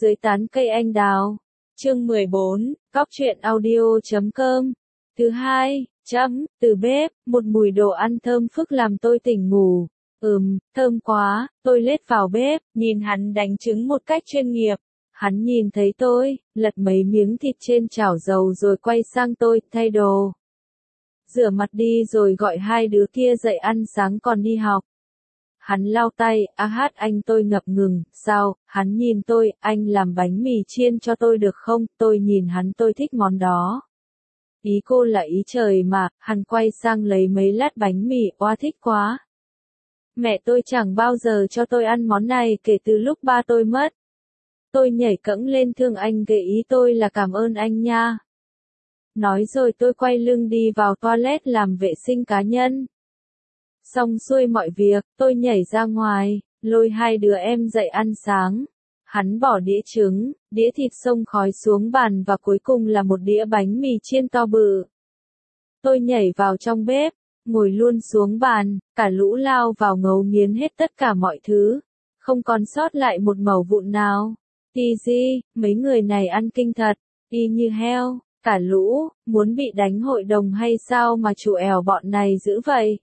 dưới tán cây anh đào. Chương 14, Góc truyện audio.com. Thứ hai, từ bếp, một mùi đồ ăn thơm phức làm tôi tỉnh ngủ. Thơm quá, tôi lết vào bếp, nhìn hắn đánh trứng một cách chuyên nghiệp. Hắn nhìn thấy tôi, lật mấy miếng thịt trên chảo dầu rồi quay sang tôi, thay đồ. Rửa mặt đi rồi gọi hai đứa kia dậy ăn sáng còn đi học. Hắn lau tay, anh tôi ngập ngừng, sao, hắn nhìn tôi, anh làm bánh mì chiên cho tôi được không, tôi nhìn hắn tôi thích món đó. Ý cô là ý trời mà, hắn quay sang lấy mấy lát bánh mì, oa thích quá. Mẹ tôi chẳng bao giờ cho tôi ăn món này kể từ lúc ba tôi mất. Tôi nhảy cẫng lên thương anh gợi ý tôi là cảm ơn anh nha. Nói rồi tôi quay lưng đi vào toilet làm vệ sinh cá nhân. Xong xuôi mọi việc, tôi nhảy ra ngoài, lôi hai đứa em dậy ăn sáng. Hắn bỏ đĩa trứng, đĩa thịt xông khói xuống bàn và cuối cùng là một đĩa bánh mì chiên to bự. Tôi nhảy vào trong bếp, ngồi luôn xuống bàn, cả lũ lao vào ngấu nghiến hết tất cả mọi thứ. Không còn sót lại một mẩu vụn nào. Easy, mấy người này ăn kinh thật, y như heo, cả lũ, muốn bị đánh hội đồng hay sao mà chủ ẻo bọn này dữ vậy?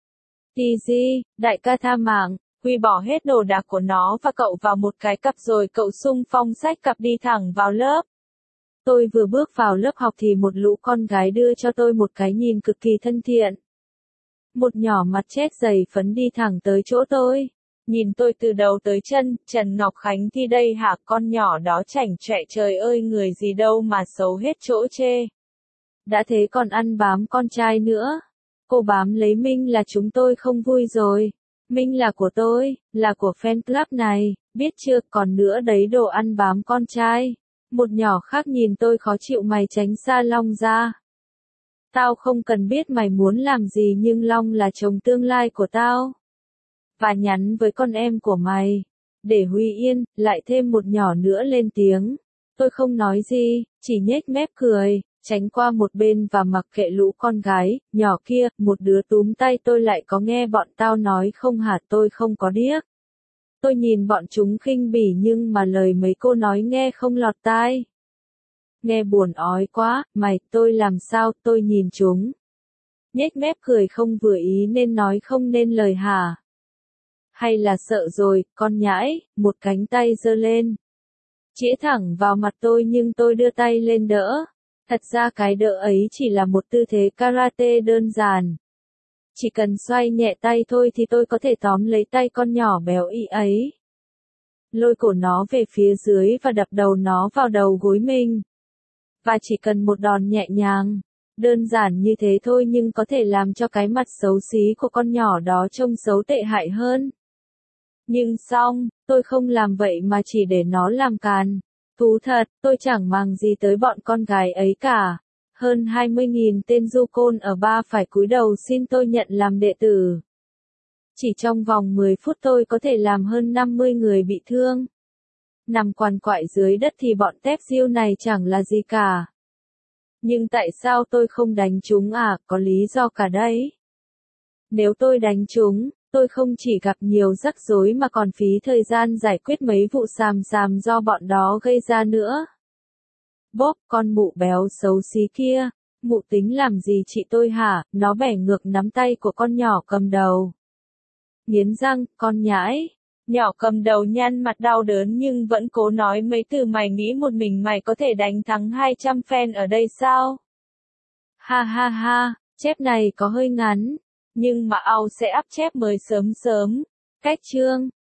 Easy, đại ca tha mạng, Huy bỏ hết đồ đạc của nó và cậu vào một cái cặp rồi cậu xung phong xách cặp đi thẳng vào lớp. Tôi vừa bước vào lớp học thì một lũ con gái đưa cho tôi một cái nhìn cực kỳ thân thiện. Một nhỏ mặt chét dày phấn đi thẳng tới chỗ tôi. Nhìn tôi từ đầu tới chân, Trần Ngọc Khánh thi đây hả, con nhỏ đó chảnh chọe, trời ơi người gì đâu mà xấu hết chỗ chê. Đã thế còn ăn bám con trai nữa. Cô bám lấy Minh là chúng tôi không vui rồi. Minh là của tôi, là của fan club này, biết chưa, còn nữa đấy đồ ăn bám con trai. Một nhỏ khác nhìn tôi khó chịu, mày tránh xa Long ra. Tao không cần biết mày muốn làm gì nhưng Long là chồng tương lai của tao. Và nhắn với con em của mày. Để Huy yên, lại thêm một nhỏ nữa lên tiếng. Tôi không nói gì, chỉ nhếch mép cười, tránh qua một bên và mặc kệ lũ con gái, nhỏ kia, một đứa túm tay tôi lại có nghe bọn tao nói không hả, tôi không có điếc. Tôi nhìn bọn chúng khinh bỉ nhưng mà lời mấy cô nói nghe không lọt tai. Nghe buồn ói quá, mày, tôi làm sao, tôi nhìn chúng. Nhếch mép cười không vừa ý nên nói không nên lời hả? Hay là sợ rồi, con nhãi, một cánh tay giơ lên. Chĩa thẳng vào mặt tôi nhưng tôi đưa tay lên đỡ. Thật ra cái đỡ ấy chỉ là một tư thế karate đơn giản. Chỉ cần xoay nhẹ tay thôi thì tôi có thể tóm lấy tay con nhỏ béo ị ấy. Lôi cổ nó về phía dưới và đập đầu nó vào đầu gối mình. Và chỉ cần một đòn nhẹ nhàng, đơn giản như thế thôi nhưng có thể làm cho cái mặt xấu xí của con nhỏ đó trông xấu tệ hại hơn. Nhưng xong, tôi không làm vậy mà chỉ để nó làm càn. Thú thật, tôi chẳng màng gì tới bọn con gái ấy cả. Hơn 20.000 tên du côn ở ba phải cúi đầu xin tôi nhận làm đệ tử. Chỉ trong vòng 10 phút tôi có thể làm hơn 50 người bị thương. Nằm quằn quại dưới đất thì bọn tép diêu này chẳng là gì cả. Nhưng tại sao tôi không đánh chúng à, có lý do cả đấy. Nếu tôi đánh chúng, tôi không chỉ gặp nhiều rắc rối mà còn phí thời gian giải quyết mấy vụ xàm do bọn đó gây ra nữa. Bốp, con mụ béo xấu xí kia, mụ tính làm gì chị tôi hả, nó bẻ ngược nắm tay của con nhỏ cầm đầu. Nghiến răng, con nhãi. Nhỏ cầm đầu nhăn mặt đau đớn nhưng vẫn cố nói mấy từ mày nghĩ một mình mày có thể đánh thắng 200 fan ở đây sao? Ha ha ha, chép này có hơi ngắn. Nhưng mà ao sẽ ắp chép mới sớm. Cách chương